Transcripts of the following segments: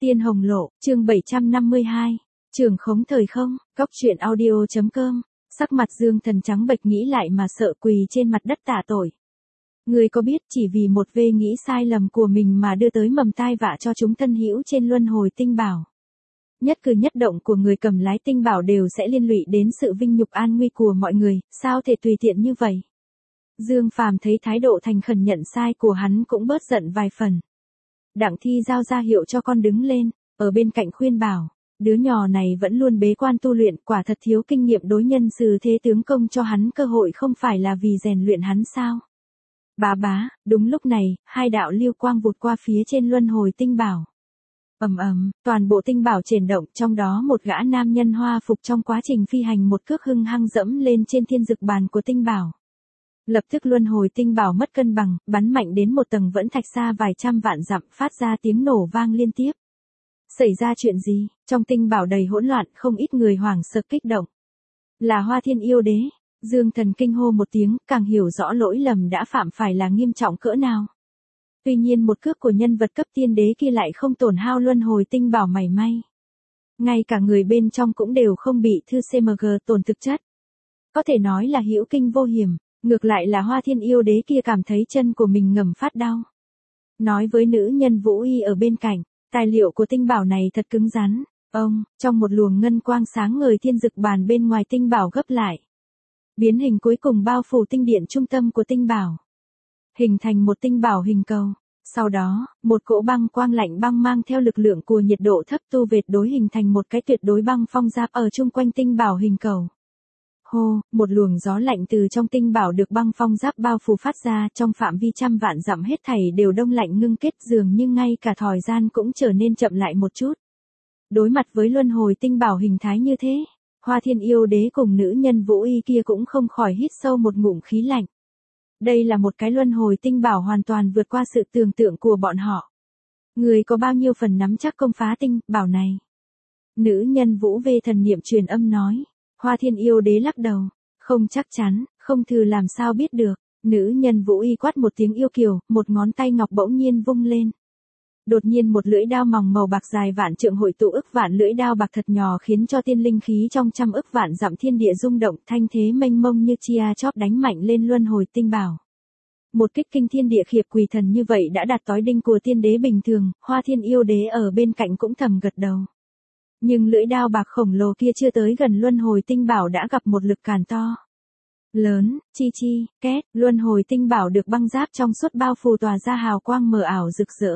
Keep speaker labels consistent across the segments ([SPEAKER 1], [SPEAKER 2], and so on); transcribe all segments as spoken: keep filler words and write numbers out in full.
[SPEAKER 1] Tiên Hồng Lộ, chương bảy trăm năm mươi hai, Trường khống thời không, góc truyện audio.com, sắc mặt Dương Thần trắng bệch nghĩ lại mà sợ quỳ trên mặt đất tạ tội. Người có biết chỉ vì một vê nghĩ sai lầm của mình mà đưa tới mầm tai vạ cho chúng thân hữu trên luân hồi tinh bảo. Nhất cử nhất động của người cầm lái tinh bảo đều sẽ liên lụy đến sự vinh nhục an nguy của mọi người, sao thể tùy tiện như vậy? Dương Phàm thấy thái độ thành khẩn nhận sai của hắn cũng bớt giận vài phần. Đặng Thi giao ra hiệu cho con đứng lên, ở bên cạnh khuyên bảo, đứa nhỏ này vẫn luôn bế quan tu luyện, quả thật thiếu kinh nghiệm đối nhân xử thế, tướng công cho hắn cơ hội không phải là vì rèn luyện hắn sao? Bá bá, đúng lúc này, hai đạo lưu quang vụt qua phía trên luân hồi tinh bảo. Ầm ầm, toàn bộ tinh bảo chuyển động, trong đó một gã nam nhân hoa phục trong quá trình phi hành một cước hưng hăng dẫm lên trên thiên dực bàn của tinh bảo. Lập tức luân hồi tinh bảo mất cân bằng, bắn mạnh đến một tầng vẫn thạch xa vài trăm vạn dặm, phát ra tiếng nổ vang liên tiếp. Xảy ra chuyện gì? Trong tinh bảo đầy hỗn loạn, không ít người hoảng sợ kích động. Là Hoa Thiên Yêu Đế. Dương Thần kinh hô một tiếng, càng hiểu rõ lỗi lầm đã phạm phải là nghiêm trọng cỡ nào. Tuy nhiên một cước của nhân vật cấp tiên đế kia lại không tổn hao luân hồi tinh bảo mảy may. Ngay cả người bên trong cũng đều không bị thư xê em giê tổn thực chất. Có thể nói là hữu kinh vô hiểm, ngược lại là Hoa Thiên Yêu Đế kia cảm thấy chân của mình ngầm phát đau. Nói với nữ nhân Vũ Y ở bên cạnh, tài liệu của tinh bảo này thật cứng rắn. Ông, trong một luồng ngân quang sáng ngời thiên dực bàn bên ngoài tinh bảo gấp lại. Biến hình cuối cùng bao phủ tinh điện trung tâm của tinh bảo. Hình thành một tinh bảo hình cầu. Sau đó, một cỗ băng quang lạnh băng mang theo lực lượng của nhiệt độ thấp tu vệt đối hình thành một cái tuyệt đối băng phong giáp ở chung quanh tinh bảo hình cầu. Hô, một luồng gió lạnh từ trong tinh bảo được băng phong giáp bao phủ phát ra, trong phạm vi trăm vạn dặm hết thảy đều đông lạnh ngưng kết, dường như ngay cả thời gian cũng trở nên chậm lại một chút. Đối mặt với luân hồi tinh bảo hình thái như thế, Hoa Thiên Yêu Đế cùng nữ nhân Vũ Y kia cũng không khỏi hít sâu một ngụm khí lạnh. Đây là một cái luân hồi tinh bảo hoàn toàn vượt qua sự tưởng tượng của bọn họ. Người có bao nhiêu phần nắm chắc công phá tinh bảo này? Nữ nhân Vũ Vê thần niệm truyền âm nói. Hoa Thiên Yêu Đế lắc đầu. Không chắc chắn, không thử làm sao biết được. Nữ nhân Vũ Y quát một tiếng yêu kiều, một ngón tay ngọc bỗng nhiên vung lên. Đột nhiên một lưỡi đao mỏng màu bạc dài vạn trượng hội tụ ức vạn lưỡi đao bạc thật nhỏ, khiến cho tiên linh khí trong trăm ức vạn dặm thiên địa rung động, thanh thế mênh mông như chia chóp đánh mạnh lên luân hồi tinh bảo. Một kích kinh thiên địa khiếp quỷ thần như vậy đã đạt tối đỉnh của tiên đế bình thường, Hoa Thiên Yêu Đế ở bên cạnh cũng thầm gật đầu. Nhưng lưỡi đao bạc khổng lồ kia chưa tới gần luân hồi tinh bảo đã gặp một lực càn to. Lớn, chi chi, két, luân hồi tinh bảo được băng giáp trong suốt bao phủ tỏa ra hào quang mờ ảo rực rỡ.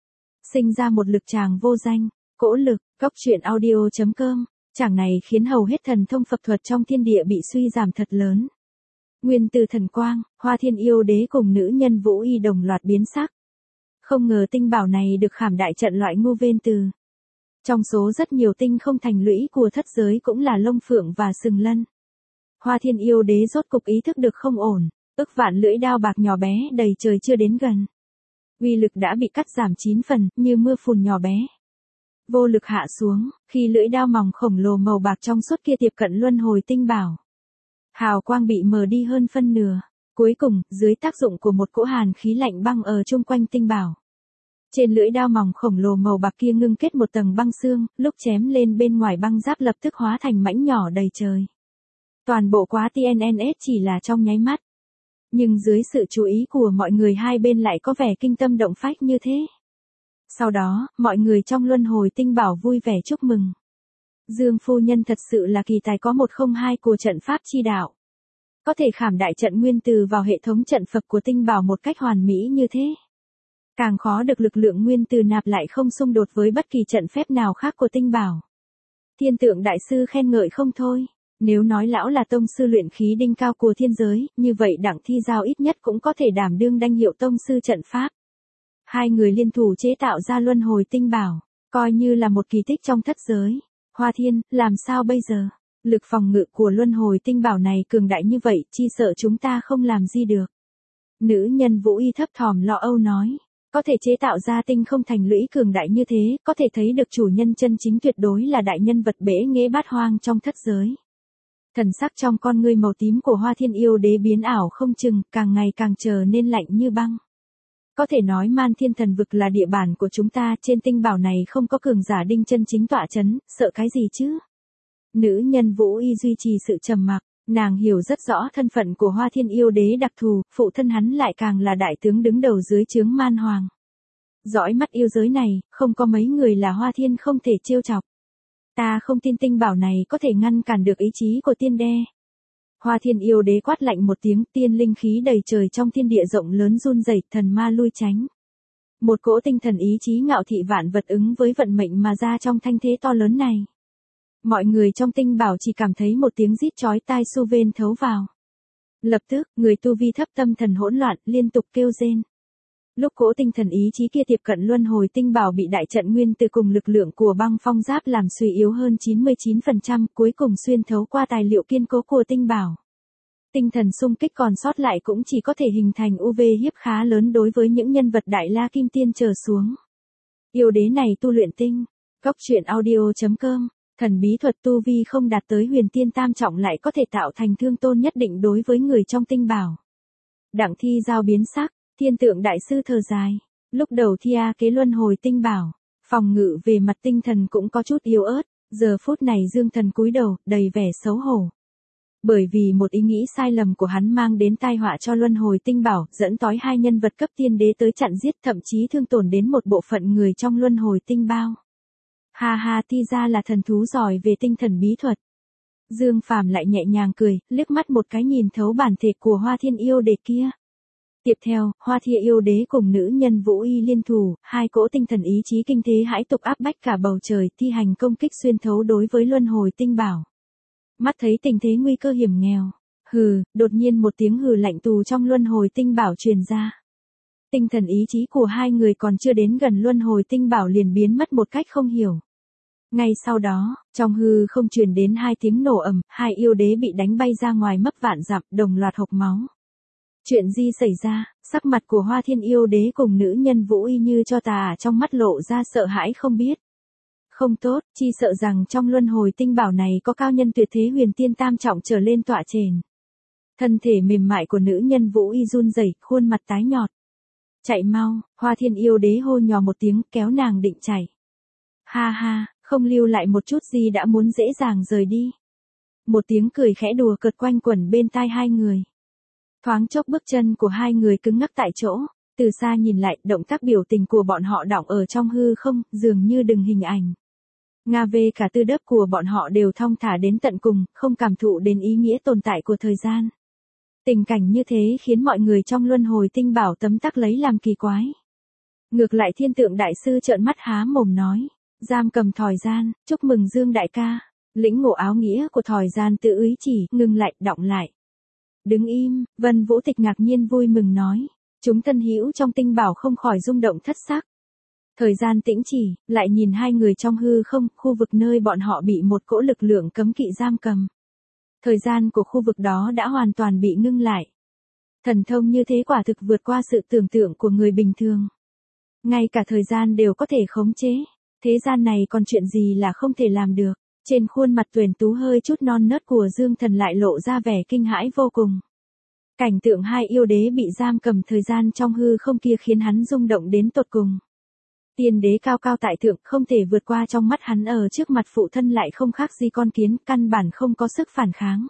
[SPEAKER 1] Sinh ra một lực tràng vô danh, cỗ lực, góc truyện audio.com, chàng này khiến hầu hết thần thông Phật thuật trong thiên địa bị suy giảm thật lớn. Nguyên từ thần quang, Hoa Thiên Yêu Đế cùng nữ nhân Vũ Y đồng loạt biến sắc. Không ngờ tinh bảo này được khảm đại trận loại ngu vên từ. Trong số rất nhiều tinh không thành lũy của thất giới cũng là lông phượng và sừng lân. Hoa Thiên Yêu Đế rốt cục ý thức được không ổn, ức vạn lưỡi đao bạc nhỏ bé đầy trời chưa đến gần. Uy lực đã bị cắt giảm chín phần, như mưa phùn nhỏ bé. Vô lực hạ xuống, khi lưỡi đao mỏng khổng lồ màu bạc trong suốt kia tiếp cận luân hồi tinh bảo. Hào quang bị mờ đi hơn phân nửa. Cuối cùng, dưới tác dụng của một cỗ hàn khí lạnh băng ở chung quanh tinh bảo. Trên lưỡi đao mỏng khổng lồ màu bạc kia ngưng kết một tầng băng xương, lúc chém lên bên ngoài băng giáp lập tức hóa thành mảnh nhỏ đầy trời. Toàn bộ quá tê en en ét chỉ là trong nháy mắt. Nhưng dưới sự chú ý của mọi người hai bên lại có vẻ kinh tâm động phách như thế. Sau đó, mọi người trong luân hồi tinh bảo vui vẻ chúc mừng. Dương phu nhân thật sự là kỳ tài có một không hai của trận pháp chi đạo. Có thể khảm đại trận nguyên từ vào hệ thống trận Phật của tinh bảo một cách hoàn mỹ như thế. Càng khó được lực lượng nguyên từ nạp lại không xung đột với bất kỳ trận phép nào khác của tinh bảo. Thiên tượng đại sư khen ngợi không thôi. Nếu nói lão là tông sư luyện khí đỉnh cao của thiên giới, như vậy Đặng Thi giao ít nhất cũng có thể đảm đương danh hiệu tông sư trận pháp. Hai người liên thủ chế tạo ra luân hồi tinh bảo, coi như là một kỳ tích trong thất giới. Hoa Thiên, làm sao bây giờ? Lực phòng ngự của luân hồi tinh bảo này cường đại như vậy, chi sợ chúng ta không làm gì được. Nữ nhân Vũ Y thấp thỏm lo âu nói. Có thể chế tạo ra tinh không thành lũy cường đại như thế, có thể thấy được chủ nhân chân chính tuyệt đối là đại nhân vật bể nghệ bát hoang trong thất giới. Thần sắc trong con ngươi màu tím của Hoa Thiên Yêu Đế biến ảo không chừng, càng ngày càng trở nên lạnh như băng. Có thể nói Man Thiên Thần Vực là địa bàn của chúng ta, trên tinh bảo này không có cường giả đinh chân chính tọa chấn, sợ cái gì chứ? Nữ nhân Vũ Y duy trì sự trầm mặc, nàng hiểu rất rõ thân phận của Hoa Thiên Yêu Đế đặc thù, phụ thân hắn lại càng là đại tướng đứng đầu dưới trướng Man Hoàng. Dõi mắt yêu giới này, không có mấy người là Hoa Thiên không thể trêu chọc. Ta không tin tinh bảo này có thể ngăn cản được ý chí của tiên đế. Hoa Thiên Yêu Đế quát lạnh một tiếng, tiên linh khí đầy trời trong thiên địa rộng lớn run rẩy, thần ma lui tránh. Một cỗ tinh thần ý chí ngạo thị vạn vật ứng với vận mệnh mà ra trong thanh thế to lớn này. Mọi người trong tinh bảo chỉ cảm thấy một tiếng rít chói tai xu vên thấu vào. Lập tức, người tu vi thấp tâm thần hỗn loạn, liên tục kêu rên. Lúc cỗ tinh thần ý chí kia tiếp cận luân hồi tinh bảo bị đại trận nguyên từ cùng lực lượng của băng phong giáp làm suy yếu hơn chín mươi chín phần trăm, cuối cùng xuyên thấu qua tài liệu kiên cố của tinh bảo. Tinh thần xung kích còn sót lại cũng chỉ có thể hình thành u vê hiếp khá lớn đối với những nhân vật đại la kim tiên trở xuống. Yêu đế này tu luyện tinh. Góc truyện audio chấm com. Thần bí thuật tu vi không đạt tới huyền tiên tam trọng lại có thể tạo thành thương tôn nhất định đối với người trong tinh bảo. Đặng Thi Giao biến sắc, Thiên Tượng đại sư thở dài. Lúc đầu Thia kế luân hồi tinh bảo, phòng ngự về mặt tinh thần cũng có chút yếu ớt, giờ phút này Dương Thần cúi đầu, đầy vẻ xấu hổ. Bởi vì một ý nghĩ sai lầm của hắn mang đến tai họa cho luân hồi tinh bảo, dẫn tối hai nhân vật cấp tiên đế tới chặn giết, thậm chí thương tổn đến một bộ phận người trong luân hồi tinh bao. Ha ha, Thi ra là thần thú giỏi về tinh thần bí thuật. Dương Phàm lại nhẹ nhàng cười, liếc mắt một cái nhìn thấu bản thể của Hoa Thiên Yêu Đế kia. Tiếp theo, Hoa Thiên Yêu Đế cùng nữ nhân Vũ Y liên thủ, hai cỗ tinh thần ý chí kinh thế hãi tục áp bách cả bầu trời, thi hành công kích xuyên thấu đối với luân hồi tinh bảo. Mắt thấy tình thế nguy cơ hiểm nghèo, hừ, đột nhiên một tiếng hừ lạnh tù trong luân hồi tinh bảo truyền ra. Tinh thần ý chí của hai người còn chưa đến gần luân hồi tinh bảo liền biến mất một cách không hiểu. Ngay sau đó, trong hư không truyền đến hai tiếng nổ ầm, hai yêu đế bị đánh bay ra ngoài mấp vạn dặm, đồng loạt hộc máu. Chuyện gì xảy ra? Sắc mặt của Hoa Thiên Yêu Đế cùng nữ nhân Vũ Y như cho tà trong mắt lộ ra sợ hãi không biết. Không tốt, chi sợ rằng trong luân hồi tinh bảo này có cao nhân tuyệt thế huyền tiên tam trọng trở lên tọa chền. Thân thể mềm mại của nữ nhân Vũ Y run rẩy, khuôn mặt tái nhợt. Chạy mau, Hoa Thiên Yêu Đế hô nhỏ một tiếng, kéo nàng định chạy. Ha ha, không lưu lại một chút gì đã muốn dễ dàng rời đi. Một tiếng cười khẽ đùa cợt quanh quẩn bên tai hai người. Thoáng chốc bước chân của hai người cứng ngắc tại chỗ, từ xa nhìn lại, động tác biểu tình của bọn họ đọng ở trong hư không, dường như đừng hình ảnh. Nga về cả tư đớp của bọn họ đều thong thả đến tận cùng, không cảm thụ đến ý nghĩa tồn tại của thời gian. Tình cảnh như thế khiến mọi người trong luân hồi tinh bảo tấm tắc lấy làm kỳ quái. Ngược lại Thiên Tượng đại sư trợn mắt há mồm nói, giam cầm thỏi gian, chúc mừng Dương đại ca. Lĩnh ngộ áo nghĩa của thỏi gian tự úy chỉ, ngừng lại, đọng lại. Đứng im, Vân Vũ Tịch ngạc nhiên vui mừng nói, chúng thân hữu trong tinh bảo không khỏi rung động thất sắc. Thời gian tĩnh chỉ, lại nhìn hai người trong hư không, khu vực nơi bọn họ bị một cỗ lực lượng cấm kỵ giam cầm. Thời gian của khu vực đó đã hoàn toàn bị ngưng lại. Thần thông như thế quả thực vượt qua sự tưởng tượng của người bình thường. Ngay cả thời gian đều có thể khống chế. Thế gian này còn chuyện gì là không thể làm được. Trên khuôn mặt Tuyền Tú hơi chút non nớt của Dương Thần lại lộ ra vẻ kinh hãi vô cùng. Cảnh tượng hai yêu đế bị giam cầm thời gian trong hư không kia khiến hắn rung động đến tột cùng. Tiên đế cao cao tại thượng không thể vượt qua, trong mắt hắn ở trước mặt phụ thân lại không khác gì con kiến, căn bản không có sức phản kháng.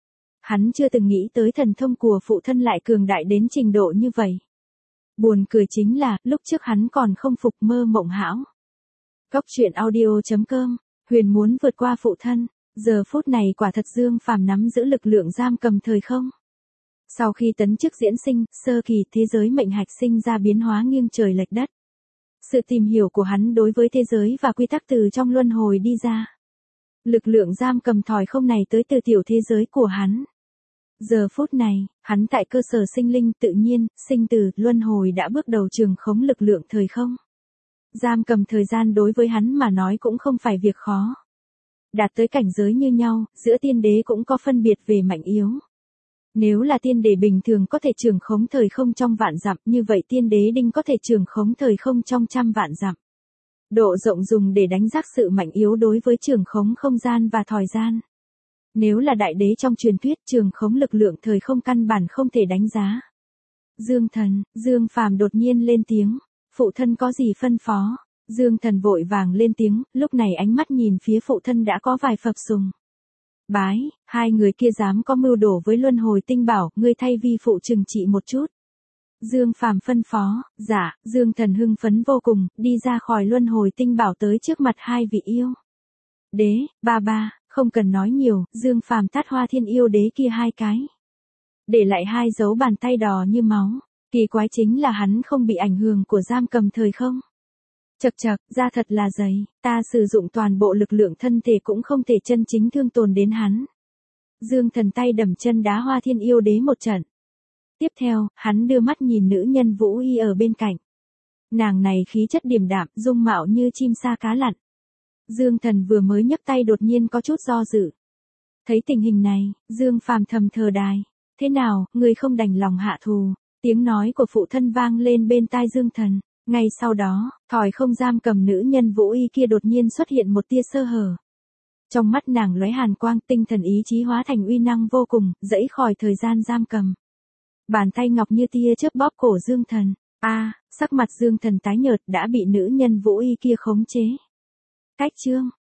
[SPEAKER 1] Hắn chưa từng nghĩ tới thần thông của phụ thân lại cường đại đến trình độ như vậy. Buồn cười chính là, lúc trước hắn còn không phục, mơ mộng hão. Góc truyện audio chấm com. Huyền muốn vượt qua phụ thân, giờ phút này quả thật Dương Phàm nắm giữ lực lượng giam cầm thời không. Sau khi tấn chức diễn sinh, sơ kỳ thế giới mệnh hạch sinh ra biến hóa nghiêng trời lệch đất. Sự tìm hiểu của hắn đối với thế giới và quy tắc từ trong luân hồi đi ra. Lực lượng giam cầm thỏi không này tới từ tiểu thế giới của hắn. Giờ phút này, hắn tại cơ sở sinh linh tự nhiên, sinh từ, luân hồi đã bước đầu trường khống lực lượng thời không. Giam cầm thời gian đối với hắn mà nói cũng không phải việc khó. Đạt tới cảnh giới như nhau, giữa tiên đế cũng có phân biệt về mạnh yếu. Nếu là tiên đế bình thường có thể trường khống thời không trong vạn dặm, như vậy tiên đế đinh có thể trường khống thời không trong trăm vạn dặm. Độ rộng dùng để đánh giá sự mạnh yếu đối với trường khống không gian và thời gian. Nếu là đại đế trong truyền thuyết, trường khống lực lượng thời không căn bản không thể đánh giá. Dương Thần, Dương Phàm đột nhiên lên tiếng, phụ thân có gì phân phó? Dương Thần vội vàng lên tiếng, lúc này ánh mắt nhìn phía phụ thân đã có vài phập sùng. Bái, hai người kia dám có mưu đồ với luân hồi tinh bảo, ngươi thay vi phụ trừng trị một chút. Dương Phàm phân phó, dạ, Dương Thần hưng phấn vô cùng, đi ra khỏi luân hồi tinh bảo tới trước mặt hai vị yêu. Đế, ba ba, không cần nói nhiều, Dương Phàm tát Hoa Thiên yêu đế kia hai cái. Để lại hai dấu bàn tay đỏ như máu, kỳ quái chính là hắn không bị ảnh hưởng của giam cầm thời không. Chật chật, da thật là dày, ta sử dụng toàn bộ lực lượng thân thể cũng không thể chân chính thương tổn đến hắn. Dương Thần tay đầm chân đá Hoa Thiên yêu đế một trận. Tiếp theo, hắn đưa mắt nhìn nữ nhân Vũ Y ở bên cạnh. Nàng này khí chất điềm đạm, dung mạo như chim sa cá lặn. Dương Thần vừa mới nhấc tay đột nhiên có chút do dự. Thấy tình hình này, Dương Phàm thầm thờ đài. Thế nào, người không đành lòng hạ thù? Tiếng nói của phụ thân vang lên bên tai Dương Thần. Ngay sau đó, thỏi không giam cầm nữ nhân Vũ Y kia đột nhiên xuất hiện một tia sơ hở. Trong mắt nàng lóe hàn quang, tinh thần ý chí hóa thành uy năng vô cùng, dẫy khỏi thời gian giam cầm. Bàn tay ngọc như tia chớp bóp cổ Dương Thần. A, à, sắc mặt Dương Thần tái nhợt đã bị nữ nhân Vũ Y kia khống chế. Cách chương